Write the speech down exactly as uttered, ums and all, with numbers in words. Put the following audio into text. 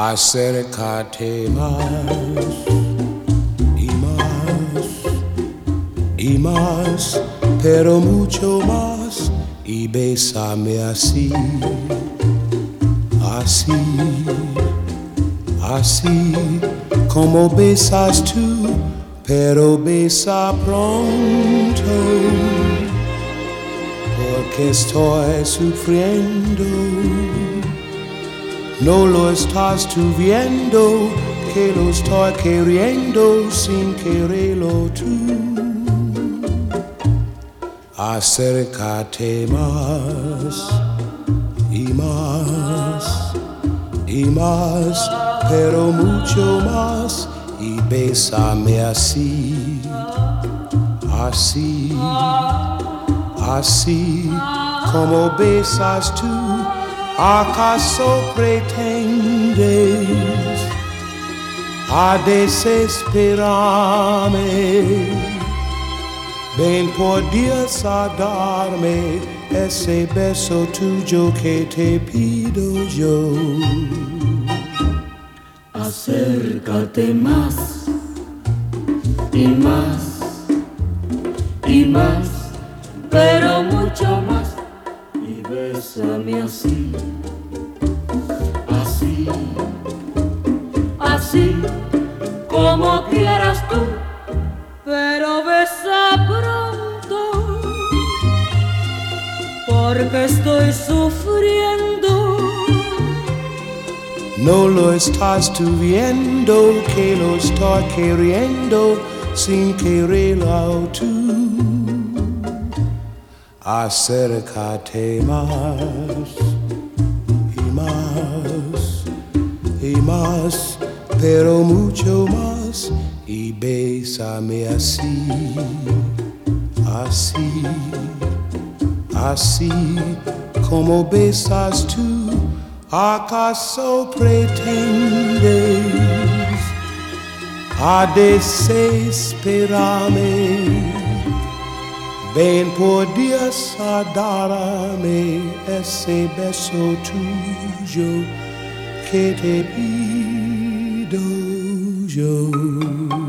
Acércate más y más y más, pero mucho más, y bésame así, así, así como besas tú, pero besa pronto, porque estoy sufriendo. No lo estás tú viendo, que lo estoy queriendo sin quererlo tú. Acércate más y más y más, pero mucho más, y bésame así, así, así como besas tú. ¿Acaso pretendes a desesperarme? Ven por Dios a darme ese beso tuyo que te pido yo. Acércate más y más y más, pero mucho más, y bésame así, así, así como quieras tú, pero besa pronto, porque estoy sufriendo. No lo estás tú viendo, que lo estoy queriendo sin quererlo tú. Acércate más y más y más, pero mucho más, y bésame así, así, así como besas tú. ¿Acaso pretendes a desesperarme? Ven por Dios a darme ese beso tuyo que te pido yo.